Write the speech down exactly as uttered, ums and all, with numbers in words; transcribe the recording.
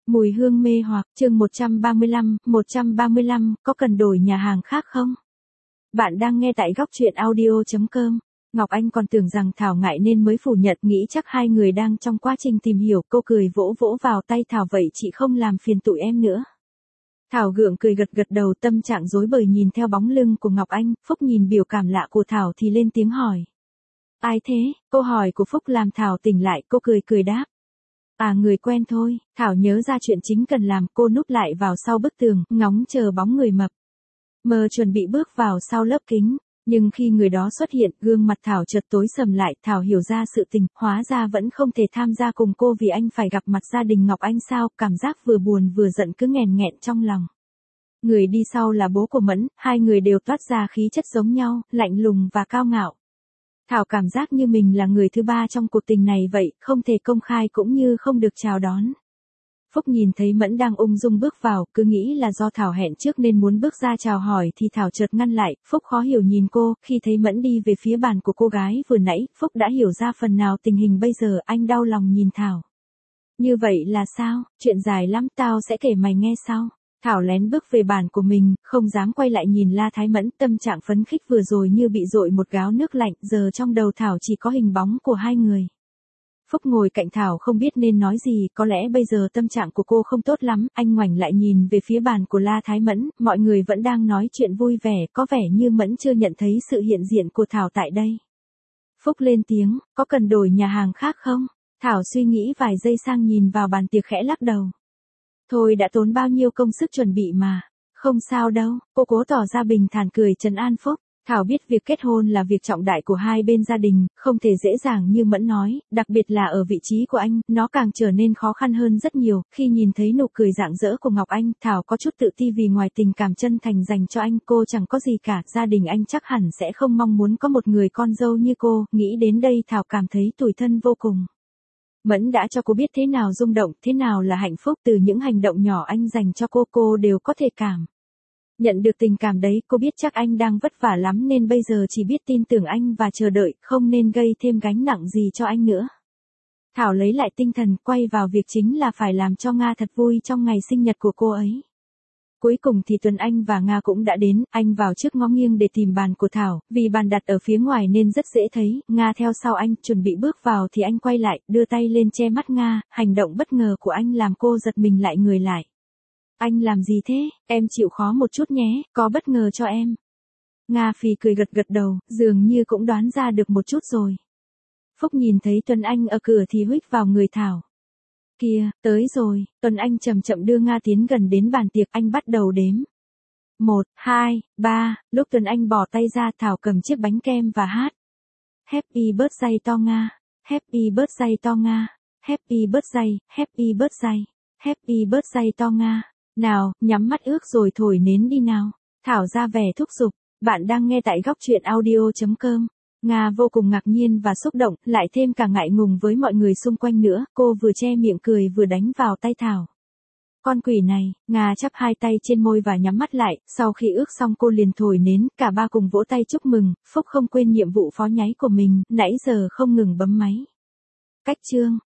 Mùi hương mê hoặc, chương một trăm ba mươi lăm, một trăm ba mươi lăm, có cần đổi nhà hàng khác không? Bạn đang nghe tại góc truyện audio chấm com. Ngọc Anh còn tưởng rằng Thảo ngại nên mới phủ nhận, nghĩ chắc hai người đang trong quá trình tìm hiểu, cô cười vỗ vỗ vào tay Thảo, vậy chị không làm phiền tụi em nữa. Thảo gượng cười gật gật đầu, tâm trạng rối bời nhìn theo bóng lưng của Ngọc Anh. Phúc nhìn biểu cảm lạ của Thảo thì lên tiếng hỏi. Ai thế? Câu hỏi của Phúc làm Thảo tỉnh lại, cô cười cười đáp. À, người quen thôi. Thảo nhớ ra chuyện chính cần làm, cô núp lại vào sau bức tường, ngóng chờ bóng người mập mờ chuẩn bị bước vào sau lớp kính. Nhưng khi người đó xuất hiện, gương mặt Thảo chợt tối sầm lại. Thảo hiểu ra sự tình, hóa ra vẫn không thể tham gia cùng cô vì anh phải gặp mặt gia đình Ngọc Anh sao. Cảm giác vừa buồn vừa giận cứ nghèn nghẹn trong lòng. Người đi sau là bố của Mẫn, hai người đều toát ra khí chất giống nhau, lạnh lùng và cao ngạo. Thảo cảm giác như mình là người thứ ba trong cuộc tình này vậy, không thể công khai cũng như không được chào đón. Phúc nhìn thấy Mẫn đang ung dung bước vào, cứ nghĩ là do Thảo hẹn trước nên muốn bước ra chào hỏi thì Thảo chợt ngăn lại. Phúc khó hiểu nhìn cô, khi thấy Mẫn đi về phía bàn của cô gái vừa nãy, Phúc đã hiểu ra phần nào tình hình bây giờ. Anh đau lòng nhìn Thảo. Như vậy là sao? Chuyện dài lắm, tao sẽ kể mày nghe sau. Thảo lén bước về bàn của mình, không dám quay lại nhìn La Thái Mẫn, tâm trạng phấn khích vừa rồi như bị dội một gáo nước lạnh, giờ trong đầu Thảo chỉ có hình bóng của hai người. Phúc ngồi cạnh Thảo không biết nên nói gì, có lẽ bây giờ tâm trạng của cô không tốt lắm. Anh ngoảnh lại nhìn về phía bàn của La Thái Mẫn, mọi người vẫn đang nói chuyện vui vẻ, có vẻ như Mẫn chưa nhận thấy sự hiện diện của Thảo tại đây. Phúc lên tiếng, có cần đổi nhà hàng khác không? Thảo suy nghĩ vài giây sang nhìn vào bàn tiệc khẽ lắc đầu. Thôi, đã tốn bao nhiêu công sức chuẩn bị mà. Không sao đâu, cô cố tỏ ra bình thản cười trấn an Phúc. Thảo biết việc kết hôn là việc trọng đại của hai bên gia đình, không thể dễ dàng như Mẫn nói, đặc biệt là ở vị trí của anh, nó càng trở nên khó khăn hơn rất nhiều. Khi nhìn thấy nụ cười rạng rỡ của Ngọc Anh, Thảo có chút tự ti vì ngoài tình cảm chân thành dành cho anh, cô chẳng có gì cả, gia đình anh chắc hẳn sẽ không mong muốn có một người con dâu như cô. Nghĩ đến đây Thảo cảm thấy tủi thân vô cùng. Mẫn đã cho cô biết thế nào rung động, thế nào là hạnh phúc, từ những hành động nhỏ anh dành cho cô, cô đều có thể cảm nhận được tình cảm đấy. Cô biết chắc anh đang vất vả lắm nên bây giờ chỉ biết tin tưởng anh và chờ đợi, không nên gây thêm gánh nặng gì cho anh nữa. Thảo lấy lại tinh thần, quay vào việc chính là phải làm cho Nga thật vui trong ngày sinh nhật của cô ấy. Cuối cùng thì Tuấn Anh và Nga cũng đã đến, anh vào trước ngó nghiêng để tìm bàn của Thảo, vì bàn đặt ở phía ngoài nên rất dễ thấy. Nga theo sau anh, chuẩn bị bước vào thì anh quay lại, đưa tay lên che mắt Nga. Hành động bất ngờ của anh làm cô giật mình lại người lại. Anh làm gì thế? Em chịu khó một chút nhé, có bất ngờ cho em. Nga phì cười gật gật đầu, dường như cũng đoán ra được một chút rồi. Phúc nhìn thấy Tuấn Anh ở cửa thì huých vào người Thảo. Kìa, tới rồi. Tuấn Anh chậm chậm đưa Nga tiến gần đến bàn tiệc, anh bắt đầu đếm. Một, hai, ba, lúc Tuấn Anh bỏ tay ra, Thảo cầm chiếc bánh kem và hát. Happy birthday to Nga, happy birthday to Nga, happy birthday, happy birthday, happy birthday to Nga. Nào, nhắm mắt ước rồi thổi nến đi nào. Thảo ra vẻ thúc giục. Bạn đang nghe tại góc truyện audio chấm com. Nga vô cùng ngạc nhiên và xúc động, lại thêm cả ngại ngùng với mọi người xung quanh nữa. Cô vừa che miệng cười vừa đánh vào tay Thảo. Con quỷ này. Nga chắp hai tay trên môi và nhắm mắt lại. Sau khi ước xong cô liền thổi nến, cả ba cùng vỗ tay chúc mừng. Phúc không quên nhiệm vụ phó nháy của mình, nãy giờ không ngừng bấm máy. Cách chương.